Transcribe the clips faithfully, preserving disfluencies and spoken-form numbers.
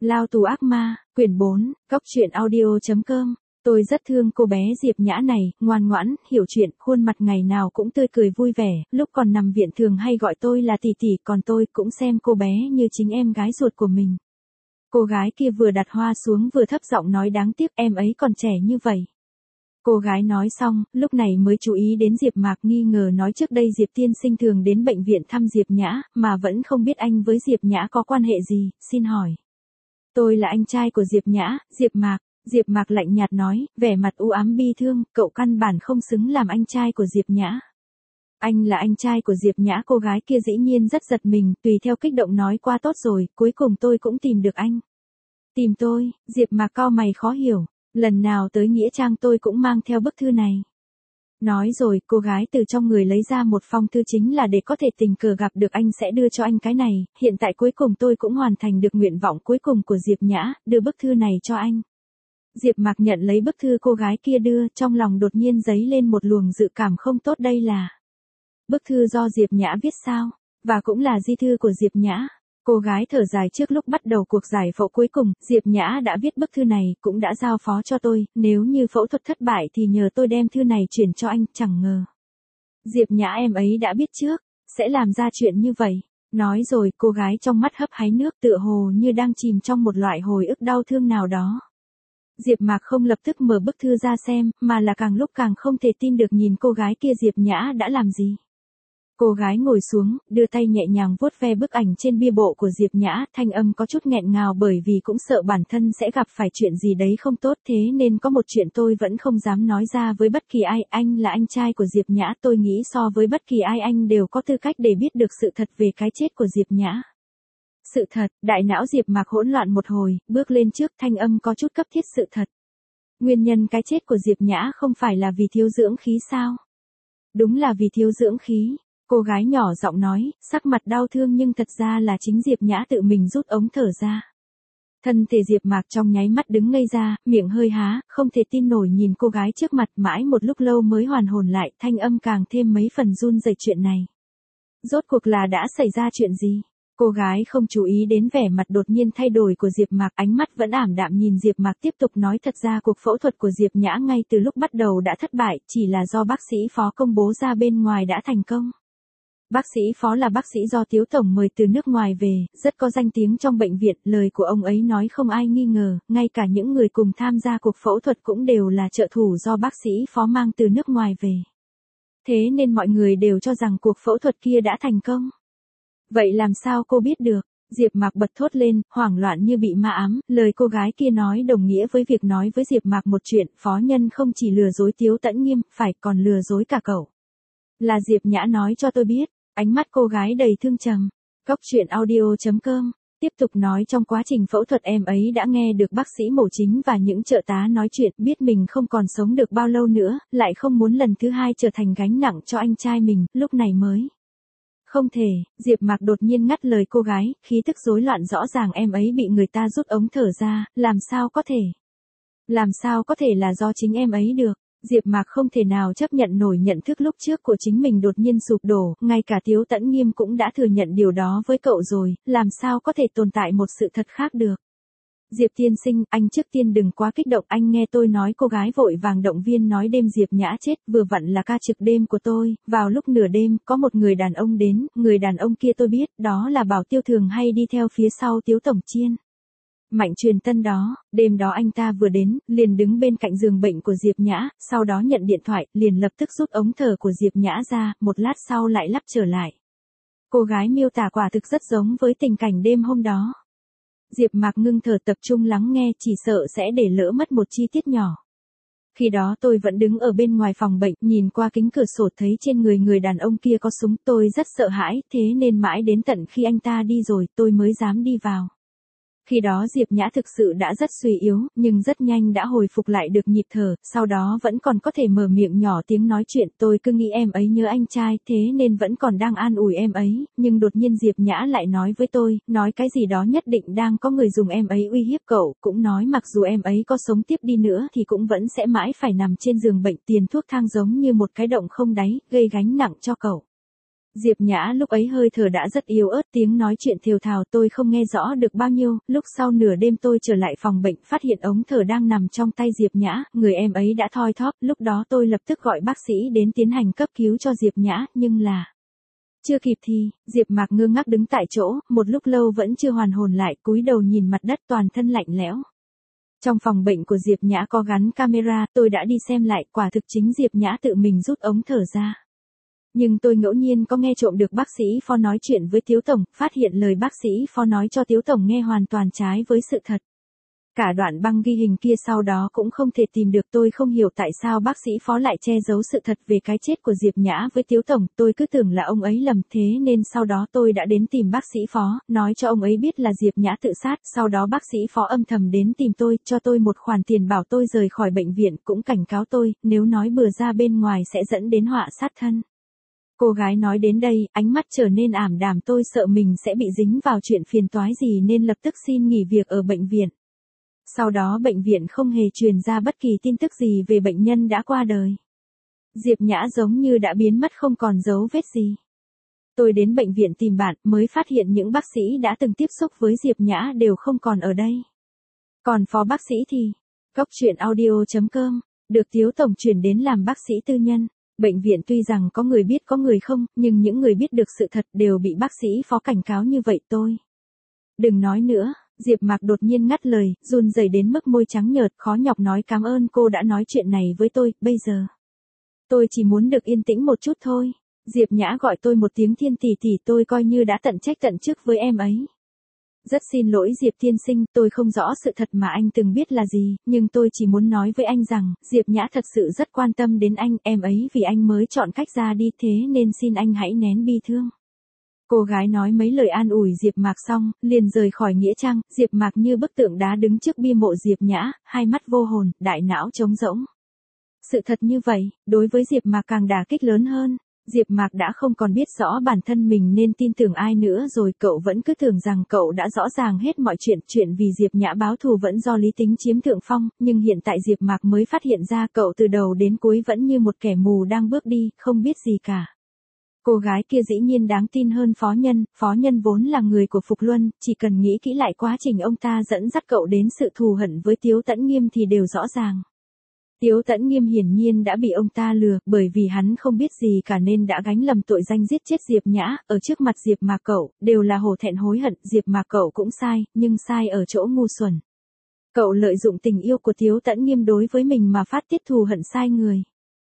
Lao tù ác ma, quyển bốn, Cóc truyện audio.com. Tôi rất thương cô bé Diệp Nhã này, ngoan ngoãn, hiểu chuyện, khuôn mặt ngày nào cũng tươi cười vui vẻ, lúc còn nằm viện thường hay gọi tôi là tỷ tỷ, còn tôi cũng xem cô bé như chính em gái ruột của mình. Cô gái kia vừa đặt hoa xuống vừa thấp giọng nói đáng tiếc em ấy còn trẻ như vậy. Cô gái nói xong, lúc này mới chú ý đến Diệp Mạc, nghi ngờ nói trước đây Diệp tiên sinh thường đến bệnh viện thăm Diệp Nhã, mà vẫn không biết anh với Diệp Nhã có quan hệ gì, xin hỏi. Tôi là anh trai của Diệp Nhã, Diệp Mạc. Diệp Mạc lạnh nhạt nói, vẻ mặt u ám bi thương, cậu căn bản không xứng làm anh trai của Diệp Nhã. Anh là anh trai của Diệp Nhã, cô gái kia dĩ nhiên rất giật mình, tùy theo kích động nói qua tốt rồi, cuối cùng tôi cũng tìm được anh. Tìm tôi, Diệp Mạc cau mày khó hiểu, lần nào tới nghĩa trang tôi cũng mang theo bức thư này. Nói rồi, cô gái từ trong người lấy ra một phong thư chính là để có thể tình cờ gặp được anh sẽ đưa cho anh cái này, hiện tại cuối cùng tôi cũng hoàn thành được nguyện vọng cuối cùng của Diệp Nhã, đưa bức thư này cho anh. Diệp Mạc nhận lấy bức thư cô gái kia đưa, trong lòng đột nhiên dấy lên một luồng dự cảm không tốt, đây là bức thư do Diệp Nhã viết sao, và cũng là di thư của Diệp Nhã. Cô gái thở dài trước lúc bắt đầu cuộc giải phẫu cuối cùng, Diệp Nhã đã viết bức thư này, cũng đã giao phó cho tôi, nếu như phẫu thuật thất bại thì nhờ tôi đem thư này chuyển cho anh, chẳng ngờ. Diệp Nhã em ấy đã biết trước, sẽ làm ra chuyện như vậy. Nói rồi, cô gái trong mắt hấp háy nước tựa hồ như đang chìm trong một loại hồi ức đau thương nào đó. Diệp Mạc không lập tức mở bức thư ra xem, mà là càng lúc càng không thể tin được nhìn cô gái kia Diệp Nhã đã làm gì. Cô gái ngồi xuống, đưa tay nhẹ nhàng vuốt ve bức ảnh trên bia bộ của Diệp Nhã, thanh âm có chút nghẹn ngào bởi vì cũng sợ bản thân sẽ gặp phải chuyện gì đấy không tốt, thế nên có một chuyện tôi vẫn không dám nói ra với bất kỳ ai, anh là anh trai của Diệp Nhã, tôi nghĩ so với bất kỳ ai anh đều có tư cách để biết được sự thật về cái chết của Diệp Nhã. Sự thật, đại não Diệp Mạc hỗn loạn một hồi, bước lên trước, thanh âm có chút cấp thiết, sự thật. Nguyên nhân cái chết của Diệp Nhã không phải là vì thiếu dưỡng khí sao? Đúng là vì thiếu dưỡng khí. Cô gái nhỏ giọng nói, sắc mặt đau thương nhưng thật ra là chính Diệp Nhã tự mình rút ống thở ra. Thân thể Diệp Mạc trong nháy mắt đứng ngây ra, miệng hơi há, không thể tin nổi nhìn cô gái trước mặt, mãi một lúc lâu mới hoàn hồn lại, thanh âm càng thêm mấy phần run rẩy, chuyện này. Rốt cuộc là đã xảy ra chuyện gì? Cô gái không chú ý đến vẻ mặt đột nhiên thay đổi của Diệp Mạc, ánh mắt vẫn ảm đạm nhìn Diệp Mạc tiếp tục nói, thật ra cuộc phẫu thuật của Diệp Nhã ngay từ lúc bắt đầu đã thất bại, chỉ là do bác sĩ Phó công bố ra bên ngoài đã thành công. Bác sĩ Phó là bác sĩ do Tiếu Tổng mời từ nước ngoài về, rất có danh tiếng trong bệnh viện, lời của ông ấy nói không ai nghi ngờ, ngay cả những người cùng tham gia cuộc phẫu thuật cũng đều là trợ thủ do bác sĩ Phó mang từ nước ngoài về. Thế nên mọi người đều cho rằng cuộc phẫu thuật kia đã thành công. Vậy làm sao cô biết được? Diệp Mạc bật thốt lên, hoảng loạn như bị ma ám, lời cô gái kia nói đồng nghĩa với việc nói với Diệp Mạc một chuyện, Phó Nhân không chỉ lừa dối Tiếu Tẫn Nghiêm, phải còn lừa dối cả cậu. Là Diệp Nhã nói cho tôi biết, ánh mắt cô gái đầy thương trầm. Cóc truyện audio.com tiếp tục nói, trong quá trình phẫu thuật em ấy đã nghe được bác sĩ mổ chính và những trợ tá nói chuyện, biết mình không còn sống được bao lâu nữa, lại không muốn lần thứ hai trở thành gánh nặng cho anh trai mình, lúc này mới. Không thể, Diệp Mạc đột nhiên ngắt lời cô gái, khí tức rối loạn, rõ ràng em ấy bị người ta rút ống thở ra, làm sao có thể? Làm sao có thể là do chính em ấy được? Diệp Mạc không thể nào chấp nhận nổi nhận thức lúc trước của chính mình đột nhiên sụp đổ, ngay cả Tiếu Tẫn Nghiêm cũng đã thừa nhận điều đó với cậu rồi, làm sao có thể tồn tại một sự thật khác được. Diệp tiên sinh, anh trước tiên đừng quá kích động, anh nghe tôi nói, cô gái vội vàng động viên nói, đêm Diệp Nhã chết, vừa vặn là ca trực đêm của tôi, vào lúc nửa đêm, có một người đàn ông đến, người đàn ông kia tôi biết, đó là Bảo Tiêu thường hay đi theo phía sau Tiếu Tổng Chiên. Mạnh Truyền Tân đó, đêm đó anh ta vừa đến, liền đứng bên cạnh giường bệnh của Diệp Nhã, sau đó nhận điện thoại, liền lập tức rút ống thở của Diệp Nhã ra, một lát sau lại lắp trở lại. Cô gái miêu tả quả thực rất giống với tình cảnh đêm hôm đó. Diệp Mạc ngưng thở tập trung lắng nghe, chỉ sợ sẽ để lỡ mất một chi tiết nhỏ. Khi đó tôi vẫn đứng ở bên ngoài phòng bệnh, nhìn qua kính cửa sổ thấy trên người người đàn ông kia có súng, tôi rất sợ hãi, thế nên mãi đến tận khi anh ta đi rồi, tôi mới dám đi vào. Khi đó Diệp Nhã thực sự đã rất suy yếu, nhưng rất nhanh đã hồi phục lại được nhịp thở, sau đó vẫn còn có thể mở miệng nhỏ tiếng nói chuyện, tôi cứ nghĩ em ấy nhớ anh trai, thế nên vẫn còn đang an ủi em ấy, nhưng đột nhiên Diệp Nhã lại nói với tôi, nói cái gì đó nhất định đang có người dùng em ấy uy hiếp cậu, cũng nói mặc dù em ấy có sống tiếp đi nữa thì cũng vẫn sẽ mãi phải nằm trên giường bệnh, tiền thuốc thang giống như một cái động không đáy, gây gánh nặng cho cậu. Diệp Nhã lúc ấy hơi thở đã rất yếu ớt, tiếng nói chuyện thều thào tôi không nghe rõ được bao nhiêu, lúc sau nửa đêm tôi trở lại phòng bệnh phát hiện ống thở đang nằm trong tay Diệp Nhã, người em ấy đã thoi thóp, lúc đó tôi lập tức gọi bác sĩ đến tiến hành cấp cứu cho Diệp Nhã, nhưng là... Chưa kịp thì, Diệp Mạc ngơ ngác đứng tại chỗ, một lúc lâu vẫn chưa hoàn hồn lại, cúi đầu nhìn mặt đất toàn thân lạnh lẽo. Trong phòng bệnh của Diệp Nhã có gắn camera, tôi đã đi xem lại, quả thực chính Diệp Nhã tự mình rút ống thở ra. Nhưng tôi ngẫu nhiên có nghe trộm được bác sĩ Phó nói chuyện với Tiếu Tổng, phát hiện lời bác sĩ Phó nói cho Tiếu Tổng nghe hoàn toàn trái với sự thật. Cả đoạn băng ghi hình kia sau đó cũng không thể tìm được, tôi không hiểu tại sao bác sĩ Phó lại che giấu sự thật về cái chết của Diệp Nhã với Tiếu Tổng, tôi cứ tưởng là ông ấy lầm, thế nên sau đó tôi đã đến tìm bác sĩ Phó, nói cho ông ấy biết là Diệp Nhã tự sát, sau đó bác sĩ Phó âm thầm đến tìm tôi, cho tôi một khoản tiền bảo tôi rời khỏi bệnh viện, cũng cảnh cáo tôi, nếu nói bừa ra bên ngoài sẽ dẫn đến họa sát thân. Cô gái nói đến đây, ánh mắt trở nên ảm đạm, tôi sợ mình sẽ bị dính vào chuyện phiền toái gì nên lập tức xin nghỉ việc ở bệnh viện. Sau đó bệnh viện không hề truyền ra bất kỳ tin tức gì về bệnh nhân đã qua đời. Diệp Nhã giống như đã biến mất không còn dấu vết gì. Tôi đến bệnh viện tìm bạn mới phát hiện những bác sĩ đã từng tiếp xúc với Diệp Nhã đều không còn ở đây. Còn phó bác sĩ thì, Cốc truyện audio chấm com, được Tiếu Tổng chuyển đến làm bác sĩ tư nhân. Bệnh viện tuy rằng có người biết có người không, nhưng những người biết được sự thật đều bị bác sĩ Phó cảnh cáo như vậy tôi. Đừng nói nữa, Diệp Mạc đột nhiên ngắt lời, run rẩy đến mức môi trắng nhợt, khó nhọc nói cảm ơn cô đã nói chuyện này với tôi, bây giờ. Tôi chỉ muốn được yên tĩnh một chút thôi. Diệp Nhã gọi tôi một tiếng Thiên tỷ tỷ, tôi coi như đã tận trách tận chức với em ấy. Rất xin lỗi Diệp tiên sinh, tôi không rõ sự thật mà anh từng biết là gì, nhưng tôi chỉ muốn nói với anh rằng, Diệp Nhã thật sự rất quan tâm đến anh, em ấy vì anh mới chọn cách ra đi, thế nên xin anh hãy nén bi thương. Cô gái nói mấy lời an ủi Diệp Mạc xong, liền rời khỏi nghĩa trang, Diệp Mạc như bức tượng đá đứng trước bia mộ Diệp Nhã, hai mắt vô hồn, đại não trống rỗng. Sự thật như vậy, đối với Diệp Mạc càng đả kích lớn hơn. Diệp Mạc đã không còn biết rõ bản thân mình nên tin tưởng ai nữa rồi, cậu vẫn cứ tưởng rằng cậu đã rõ ràng hết mọi chuyện, chuyện vì Diệp Nhã báo thù vẫn do lý tính chiếm thượng phong, nhưng hiện tại Diệp Mạc mới phát hiện ra cậu từ đầu đến cuối vẫn như một kẻ mù đang bước đi, không biết gì cả. Cô gái kia dĩ nhiên đáng tin hơn Phó Nhân, Phó Nhân vốn là người của Phục Luân, chỉ cần nghĩ kỹ lại quá trình ông ta dẫn dắt cậu đến sự thù hận với Tiếu Tẫn Nghiêm thì đều rõ ràng. Tiếu Tẫn Nghiêm hiển nhiên đã bị ông ta lừa, bởi vì hắn không biết gì cả nên đã gánh lầm tội danh giết chết Diệp Nhã, ở trước mặt Diệp Mạc cậu, đều là hổ thẹn hối hận, Diệp Mạc cậu cũng sai, nhưng sai ở chỗ ngu xuẩn. Cậu lợi dụng tình yêu của Tiếu Tẫn Nghiêm đối với mình mà phát tiết thù hận sai người.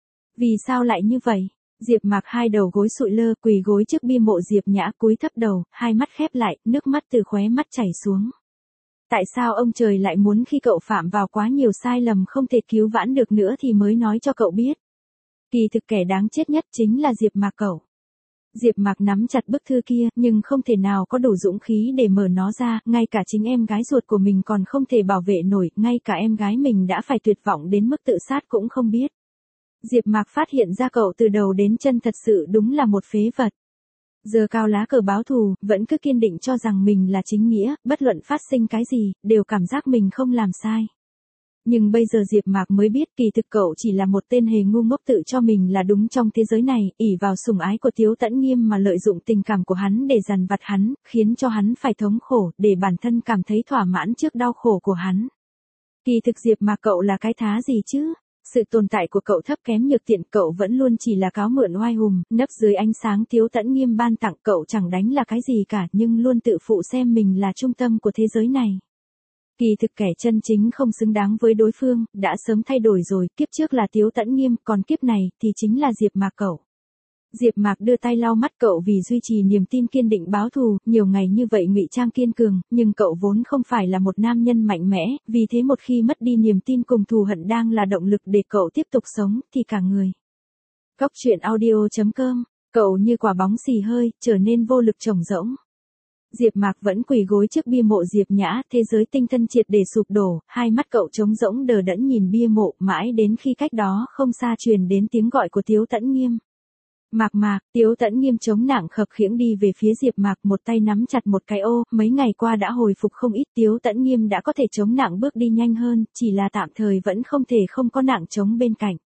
Vì sao lại như vậy? Diệp Mạc hai đầu gối sụi lơ, quỳ gối trước bia mộ Diệp Nhã, cúi thấp đầu, hai mắt khép lại, nước mắt từ khóe mắt chảy xuống. Tại sao ông trời lại muốn khi cậu phạm vào quá nhiều sai lầm không thể cứu vãn được nữa thì mới nói cho cậu biết? Kỳ thực kẻ đáng chết nhất chính là Diệp Mạc cậu. Diệp Mạc nắm chặt bức thư kia, nhưng không thể nào có đủ dũng khí để mở nó ra, ngay cả chính em gái ruột của mình còn không thể bảo vệ nổi, ngay cả em gái mình đã phải tuyệt vọng đến mức tự sát cũng không biết. Diệp Mạc phát hiện ra cậu từ đầu đến chân thật sự đúng là một phế vật. Giơ cao lá cờ báo thù, vẫn cứ kiên định cho rằng mình là chính nghĩa, bất luận phát sinh cái gì, đều cảm giác mình không làm sai. Nhưng bây giờ Diệp Mạc mới biết kỳ thực cậu chỉ là một tên hề ngu ngốc tự cho mình là đúng trong thế giới này, ỷ vào sủng ái của Tiếu Tẫn Nghiêm mà lợi dụng tình cảm của hắn để dằn vặt hắn, khiến cho hắn phải thống khổ, để bản thân cảm thấy thỏa mãn trước đau khổ của hắn. Kỳ thực Diệp Mạc cậu là cái thá gì chứ? Sự tồn tại của cậu thấp kém nhược tiện, cậu vẫn luôn chỉ là cáo mượn oai hùng, nấp dưới ánh sáng Tiếu Tẫn Nghiêm ban tặng, cậu chẳng đánh là cái gì cả nhưng luôn tự phụ xem mình là trung tâm của thế giới này. Kỳ thực kẻ chân chính không xứng đáng với đối phương, đã sớm thay đổi rồi, kiếp trước là Tiếu Tẫn Nghiêm, còn kiếp này thì chính là Diệp Mạc cậu. Diệp Mạc đưa tay lau mắt cậu vì duy trì niềm tin kiên định báo thù, nhiều ngày như vậy ngụy trang kiên cường, nhưng cậu vốn không phải là một nam nhân mạnh mẽ, vì thế một khi mất đi niềm tin cùng thù hận đang là động lực để cậu tiếp tục sống, thì cả người. Cốc truyện audio chấm com, cậu như quả bóng xì hơi, trở nên vô lực trống rỗng. Diệp Mạc vẫn quỳ gối trước bia mộ Diệp Nhã, thế giới tinh thần triệt để sụp đổ, hai mắt cậu trống rỗng đờ đẫn nhìn bia mộ, mãi đến khi cách đó không xa truyền đến tiếng gọi của Tiếu Tẫn Nghiêm. Mạc Mạc, Tiếu Tẫn Nghiêm chống nặng khập khiễng đi về phía Diệp Mạc, một tay nắm chặt một cái ô, mấy ngày qua đã hồi phục không ít, Tiếu Tẫn Nghiêm đã có thể chống nặng bước đi nhanh hơn, chỉ là tạm thời vẫn không thể không có nặng chống bên cạnh.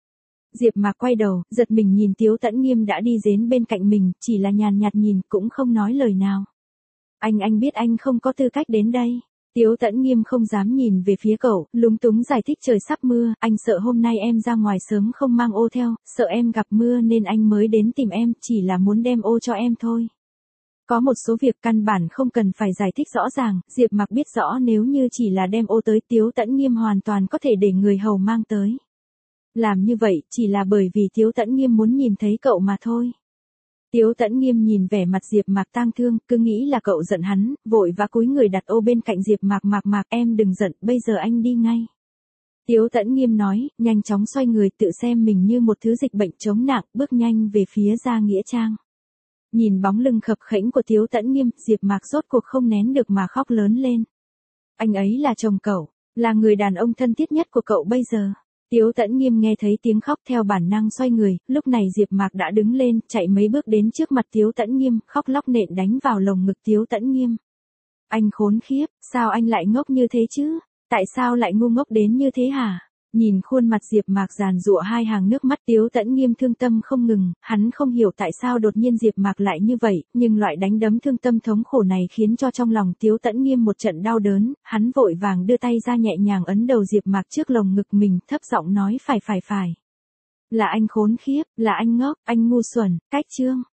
Diệp Mạc quay đầu, giật mình nhìn Tiếu Tẫn Nghiêm đã đi đến bên cạnh mình, chỉ là nhàn nhạt nhìn, cũng không nói lời nào. Anh anh biết anh không có tư cách đến đây. Tiếu Tẫn Nghiêm không dám nhìn về phía cậu, lúng túng giải thích trời sắp mưa, anh sợ hôm nay em ra ngoài sớm không mang ô theo, sợ em gặp mưa nên anh mới đến tìm em, chỉ là muốn đem ô cho em thôi. Có một số việc căn bản không cần phải giải thích rõ ràng, Diệp Mạc biết rõ nếu như chỉ là đem ô tới, Tiếu Tẫn Nghiêm hoàn toàn có thể để người hầu mang tới. Làm như vậy chỉ là bởi vì Tiếu Tẫn Nghiêm muốn nhìn thấy cậu mà thôi. Tiếu Tẫn Nghiêm nhìn vẻ mặt Diệp Mạc tang thương, cứ nghĩ là cậu giận hắn, vội vã cúi người đặt ô bên cạnh Diệp Mạc. Mạc Mạc, em đừng giận, bây giờ anh đi ngay. Tiếu Tẫn Nghiêm nói, nhanh chóng xoay người, tự xem mình như một thứ dịch bệnh chống nặng, bước nhanh về phía Gia Nghĩa Trang. Nhìn bóng lưng khập khẽnh của Tiếu Tẫn Nghiêm, Diệp Mạc rốt cuộc không nén được mà khóc lớn lên. Anh ấy là chồng cậu, là người đàn ông thân thiết nhất của cậu bây giờ. Tiếu Tẫn Nghiêm nghe thấy tiếng khóc theo bản năng xoay người, lúc này Diệp Mạc đã đứng lên, chạy mấy bước đến trước mặt Tiếu Tẫn Nghiêm, khóc lóc nện đánh vào lồng ngực Tiếu Tẫn Nghiêm. Anh khốn khiếp, sao anh lại ngốc như thế chứ? Tại sao lại ngu ngốc đến như thế hả? Nhìn khuôn mặt Diệp Mạc giàn giụa hai hàng nước mắt, Tiếu Tẫn Nghiêm thương tâm không ngừng, hắn không hiểu tại sao đột nhiên Diệp Mạc lại như vậy, nhưng loại đánh đấm thương tâm thống khổ này khiến cho trong lòng Tiếu Tẫn Nghiêm một trận đau đớn, hắn vội vàng đưa tay ra nhẹ nhàng ấn đầu Diệp Mạc trước lồng ngực mình, thấp giọng nói phải phải phải. Là anh khốn khiếp, là anh ngốc, anh ngu xuẩn, cách chương.